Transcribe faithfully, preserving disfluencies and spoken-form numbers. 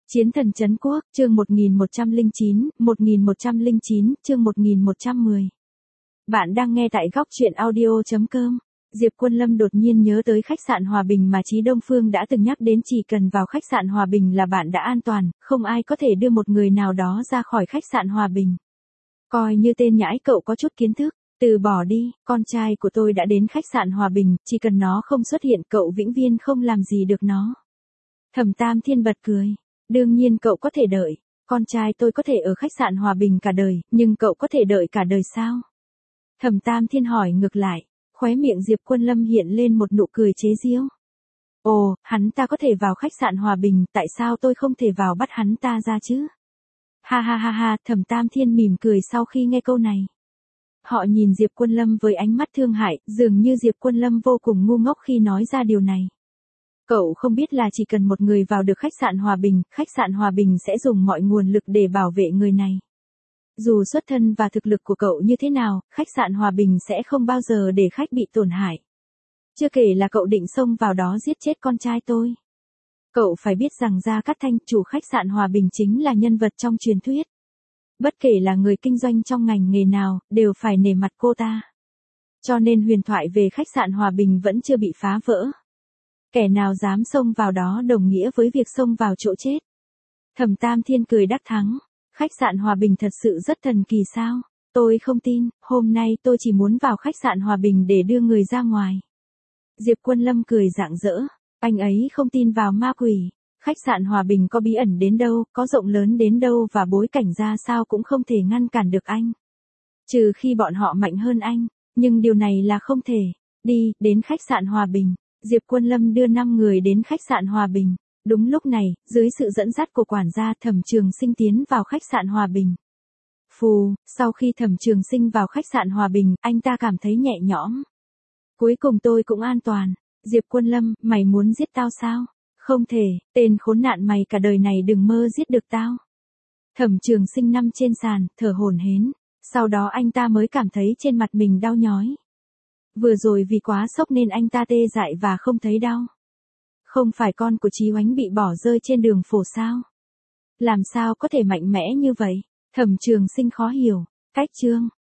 Chiến thần trấn quốc, chương một nghìn một trăm lẻ chín, một nghìn một trăm lẻ chín, chương một nghìn một trăm mười. Bạn đang nghe tại góc truyện audio chấm com. Diệp Quân Lâm đột nhiên nhớ tới khách sạn Hòa Bình mà Chí Đông Phương đã từng nhắc đến, chỉ cần vào khách sạn Hòa Bình là bạn đã an toàn, không ai có thể đưa một người nào đó ra khỏi khách sạn Hòa Bình. Coi như tên nhãi cậu có chút kiến thức, từ bỏ đi, con trai của tôi đã đến khách sạn Hòa Bình, chỉ cần nó không xuất hiện cậu vĩnh viễn không làm gì được nó. Thẩm Tam Thiên bật cười. Đương nhiên cậu có thể đợi, con trai tôi có thể ở khách sạn Hòa Bình cả đời, nhưng cậu có thể đợi cả đời sao? Thẩm Tam Thiên hỏi ngược lại, khóe miệng Diệp Quân Lâm hiện lên một nụ cười chế giễu. Ồ, hắn ta có thể vào khách sạn Hòa Bình, tại sao tôi không thể vào bắt hắn ta ra chứ? Ha ha ha ha, Thẩm Tam Thiên mỉm cười sau khi nghe câu này. Họ nhìn Diệp Quân Lâm với ánh mắt thương hại, dường như Diệp Quân Lâm vô cùng ngu ngốc khi nói ra điều này. Cậu không biết là chỉ cần một người vào được khách sạn Hòa Bình, khách sạn Hòa Bình sẽ dùng mọi nguồn lực để bảo vệ người này. Dù xuất thân và thực lực của cậu như thế nào, khách sạn Hòa Bình sẽ không bao giờ để khách bị tổn hại. Chưa kể là cậu định xông vào đó giết chết con trai tôi. Cậu phải biết rằng Gia Cát Thanh, chủ khách sạn Hòa Bình chính là nhân vật trong truyền thuyết. Bất kể là người kinh doanh trong ngành nghề nào, đều phải nể mặt cô ta. Cho nên huyền thoại về khách sạn Hòa Bình vẫn chưa bị phá vỡ. Kẻ nào dám xông vào đó đồng nghĩa với việc xông vào chỗ chết. Thẩm Tam Thiên cười đắc thắng. Khách sạn Hòa Bình thật sự rất thần kỳ sao? Tôi không tin, hôm nay tôi chỉ muốn vào khách sạn Hòa Bình để đưa người ra ngoài. Diệp Quân Lâm cười rạng rỡ. Anh ấy không tin vào ma quỷ. Khách sạn Hòa Bình có bí ẩn đến đâu, có rộng lớn đến đâu và bối cảnh ra sao cũng không thể ngăn cản được anh. Trừ khi bọn họ mạnh hơn anh, nhưng điều này là không thể. Đi, đến khách sạn Hòa Bình. Diệp Quân Lâm đưa năm người đến khách sạn Hòa Bình. Đúng lúc này, dưới sự dẫn dắt của quản gia, Thẩm Trường Sinh tiến vào khách sạn Hòa Bình. Phù, sau khi Thẩm Trường Sinh vào khách sạn Hòa Bình, anh ta cảm thấy nhẹ nhõm. Cuối cùng tôi cũng an toàn. Diệp Quân Lâm, mày muốn giết tao sao? Không thể, tên khốn nạn mày cả đời này đừng mơ giết được tao. Thẩm Trường Sinh nằm trên sàn, thở hổn hển. Sau đó anh ta mới cảm thấy trên mặt mình đau nhói. Vừa rồi vì quá sốc nên anh ta tê dại và không thấy đau. Không phải con của Chí Oánh bị bỏ rơi trên đường phố sao? Làm sao có thể mạnh mẽ như vậy? Thẩm Trường Sinh khó hiểu. Cách chương,